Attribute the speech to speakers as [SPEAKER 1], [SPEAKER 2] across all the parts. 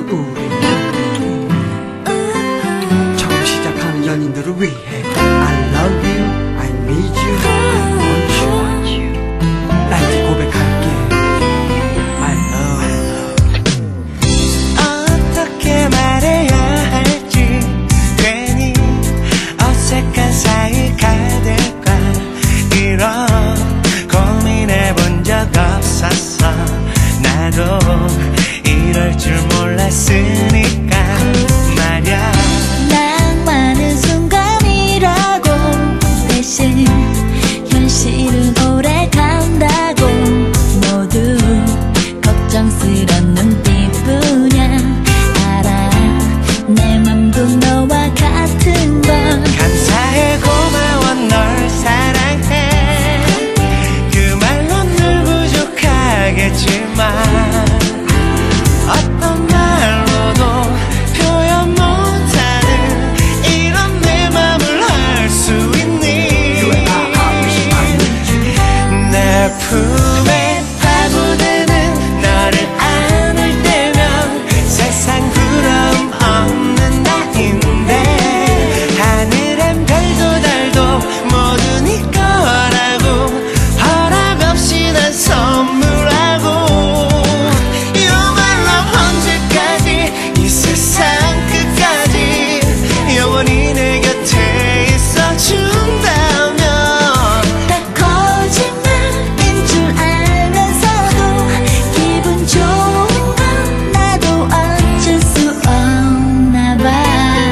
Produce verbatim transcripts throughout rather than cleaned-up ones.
[SPEAKER 1] 우리 처음 시작하는 연인들을 위해 I love you, I need you, I want you. 나 이제 고백할게 My love.
[SPEAKER 2] 어떻게 말해야 할지 괜히 어색한 사이가 될까 이런 고민해본 적 없었어. 나도 이럴 줄 몰랐으니까 말야.
[SPEAKER 3] 낭만은 순간이라고 대신 현실은 오래 간다고. 모두 걱정스런 눈빛뿐이야. 알아 내 맘도 너와 같은 걸.
[SPEAKER 2] 감사해 고마워 널 사랑해 그 말로 늘 부족하겠지만 어떤 말로도 표현 못하는 이런 내 맘을 알 수 있니. 내 품에 파고드는 너를 안을 때면 세상 부러움 없는 나인데 하늘엔 별도 달도 모두 네 거라고 허락 없이 난 선물하고 You my love 언제까지 이 세상 끝까지 영원히 내 곁에 있어준다면.
[SPEAKER 3] 다 거짓말인 줄 알면서도 기분 좋은 건 나도 어쩔 수 없나 봐.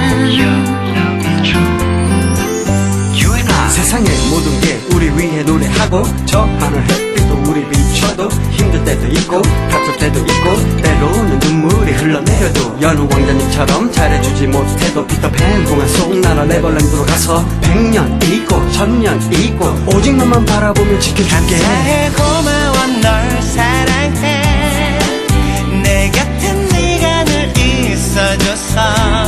[SPEAKER 1] 세상의 모든 게 우리 위해 노래하고 저 하늘 햇빛도 우리 비춰도 힘들 때도 있고 다툴 때도 있고 때로는 눈물이 흘러내려도 여느 왕자님처럼 잘해주지 못해도 피터팬 동안 속 나라 네버랜드로 가서 백년 있고 천년 있고 오직 너만 바라보며 지켜줄게.
[SPEAKER 2] 감사해 고마워 널 사랑해 내 곁엔 네가 늘 있어줘서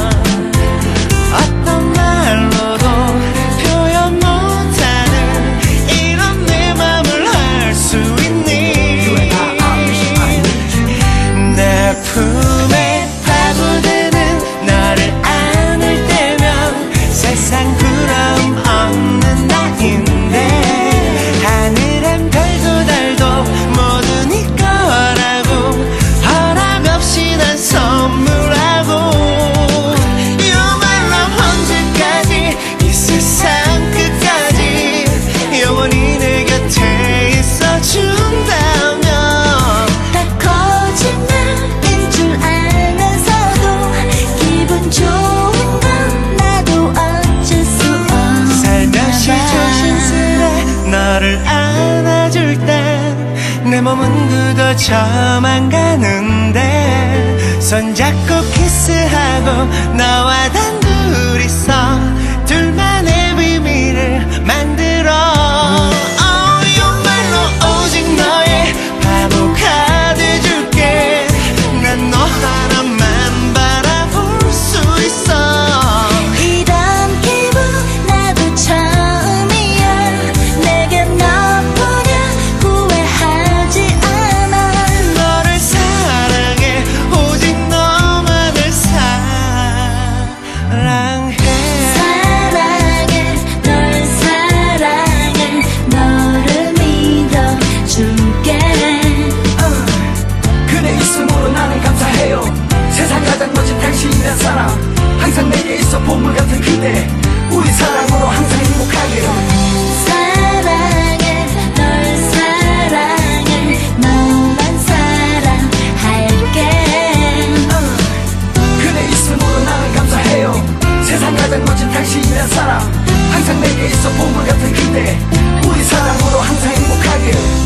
[SPEAKER 2] 어떤 말로도 표현 못하는 이런 내 맘을 알 수 있니. 내 품에 파고드는 너를 안을 때면 세상 부러움 없는 나인데 하늘엔 별도 달도 모두 네 거라고 허락 없이 난 선물하고 You my love 언제까지 이 세상 끝까지 영원히 내 곁에 있어준다면.
[SPEAKER 3] 다 거짓말인 줄 알면서도 기분 좋은 건 나도 어쩔 수 없나
[SPEAKER 2] 살며시
[SPEAKER 3] 봐.
[SPEAKER 2] 조심스레 너를 안아줄 땐 내 몸은 굳어져만 가는데 손잡고 키스하고 너와 단둘이서 둘만의 비밀을 만들어. Oh, you 말로 오직 너의 바보가 돼줄게. 난 너 하나만 바라볼 수 있어.
[SPEAKER 3] 이런 기분 나도 처음이야. 내게 너뿐이야 후회하지 않아.
[SPEAKER 2] 너를 사랑해 오직 너만을 사랑해.
[SPEAKER 3] 사랑해 널 사랑해 너를 믿어줄게.
[SPEAKER 1] 그대 있음으로 나는 감사해요. 세상 가장 멋진 당신이란 사람 항상 내게 있어 보물 같은 그대 우리 사랑으로 항상 행복하게요.
[SPEAKER 3] 사랑해 널 사랑해 너만 사랑할게.
[SPEAKER 1] 그대 있음으로 나는 감사해요. 세상 가장 멋진 당신이란 사람 항상 내게 있어 보물 같은 그대 우리 사랑으로 항상 행복하게요.